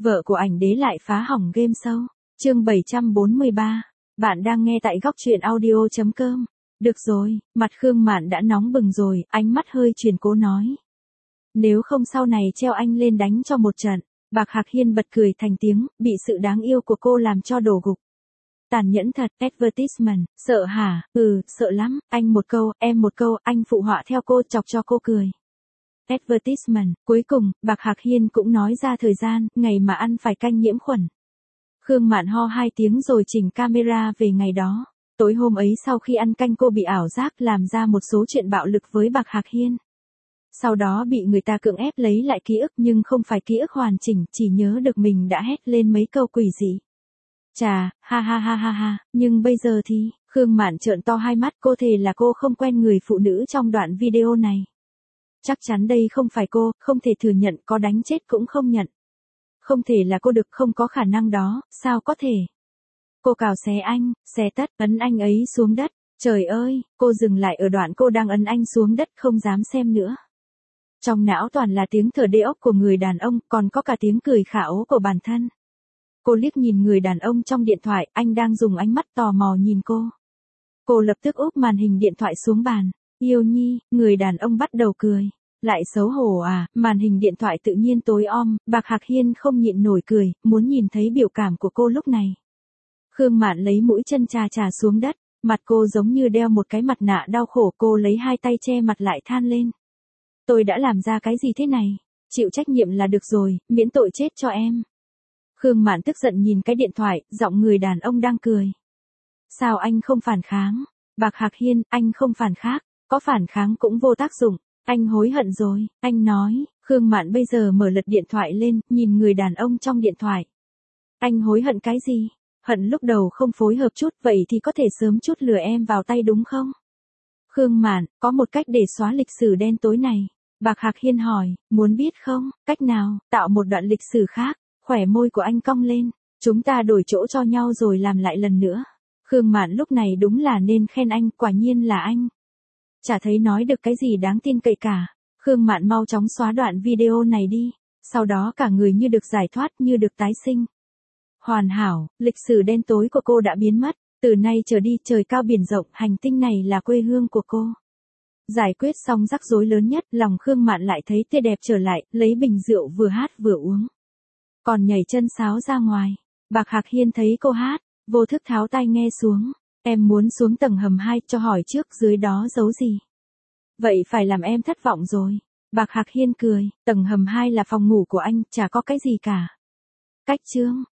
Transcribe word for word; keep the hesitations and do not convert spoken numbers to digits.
Vợ của ảnh đế lại phá hỏng game show. Chương bảy trăm bốn mươi ba. Bạn đang nghe tại góc truyện audio chấm com. Được rồi, mặt Khương Mạn đã nóng bừng rồi, ánh mắt hơi chuyển cố nói. Nếu không sau này treo anh lên đánh cho một trận. Bạc Hạc Hiên bật cười thành tiếng, bị sự đáng yêu của cô làm cho đổ gục. Tàn nhẫn thật, advertisement, sợ hả, ừ, sợ lắm, anh một câu, em một câu, anh phụ họa theo cô chọc cho cô cười. Advertisement, cuối cùng, Bạc Hạc Hiên cũng nói ra thời gian, ngày mà ăn phải canh nhiễm khuẩn. Khương Mạn ho hai tiếng rồi chỉnh camera về ngày đó. Tối hôm ấy sau khi ăn canh cô bị ảo giác làm ra một số chuyện bạo lực với Bạc Hạc Hiên. Sau đó bị người ta cưỡng ép lấy lại ký ức nhưng không phải ký ức hoàn chỉnh, chỉ nhớ được mình đã hét lên mấy câu quỷ dị. Chà, ha ha ha ha ha, nhưng bây giờ thì, Khương Mạn trợn to hai mắt, cô thề là cô không quen người phụ nữ trong đoạn video này. Chắc chắn đây không phải cô, không thể thừa nhận, có đánh chết cũng không nhận. Không thể là cô được, không có khả năng đó, sao có thể. Cô cào xé anh, xé tất, ấn anh ấy xuống đất. Trời ơi, cô dừng lại ở đoạn cô đang ấn anh xuống đất, không dám xem nữa. Trong não toàn là tiếng thở đê ốc của người đàn ông, còn có cả tiếng cười khả ố của bản thân. Cô liếc nhìn người đàn ông trong điện thoại, anh đang dùng ánh mắt tò mò nhìn cô. Cô lập tức úp màn hình điện thoại xuống bàn. Yêu Nhi, người đàn ông bắt đầu cười. Lại xấu hổ à, màn hình điện thoại tự nhiên tối om, Bạc Hạc Hiên không nhịn nổi cười, muốn nhìn thấy biểu cảm của cô lúc này. Khương Mạn lấy mũi chân chà chà xuống đất, mặt cô giống như đeo một cái mặt nạ đau khổ, cô lấy hai tay che mặt lại than lên. Tôi đã làm ra cái gì thế này? Chịu trách nhiệm là được rồi, miễn tội chết cho em. Khương Mạn tức giận nhìn cái điện thoại, giọng người đàn ông đang cười. Sao anh không phản kháng? Bạc Hạc Hiên, anh không phản kháng, có phản kháng cũng vô tác dụng, anh hối hận rồi, anh nói. Khương Mạn bây giờ mở lật điện thoại lên, nhìn người đàn ông trong điện thoại. Anh hối hận cái gì? Hận lúc đầu không phối hợp chút, vậy thì có thể sớm chút lừa em vào tay đúng không? Khương Mạn, có một cách để xóa lịch sử đen tối này. Bạc Hạc Hiên hỏi, muốn biết không? Cách nào? Tạo một đoạn lịch sử khác. Khỏe môi của anh cong lên. Chúng ta đổi chỗ cho nhau rồi làm lại lần nữa. Khương Mạn lúc này đúng là nên khen anh, quả nhiên là anh. Chả thấy nói được cái gì đáng tin cậy cả. Khương Mạn mau chóng xóa đoạn video này đi. Sau đó cả người như được giải thoát, như được tái sinh. Hoàn hảo, lịch sử đen tối của cô đã biến mất. Từ nay trở đi, trời cao biển rộng, hành tinh này là quê hương của cô. Giải quyết xong rắc rối lớn nhất, lòng Khương Mạn lại thấy tươi đẹp trở lại, lấy bình rượu vừa hát vừa uống. Còn nhảy chân sáo ra ngoài. Bạc Hạc Hiên thấy cô hát, vô thức tháo tai nghe xuống. Em muốn xuống tầng hầm hai, cho hỏi trước dưới đó giấu gì. Vậy phải làm em thất vọng rồi. Bạc Hạc Hiên cười, tầng hầm hai là phòng ngủ của anh, chả có cái gì cả. Cách chương,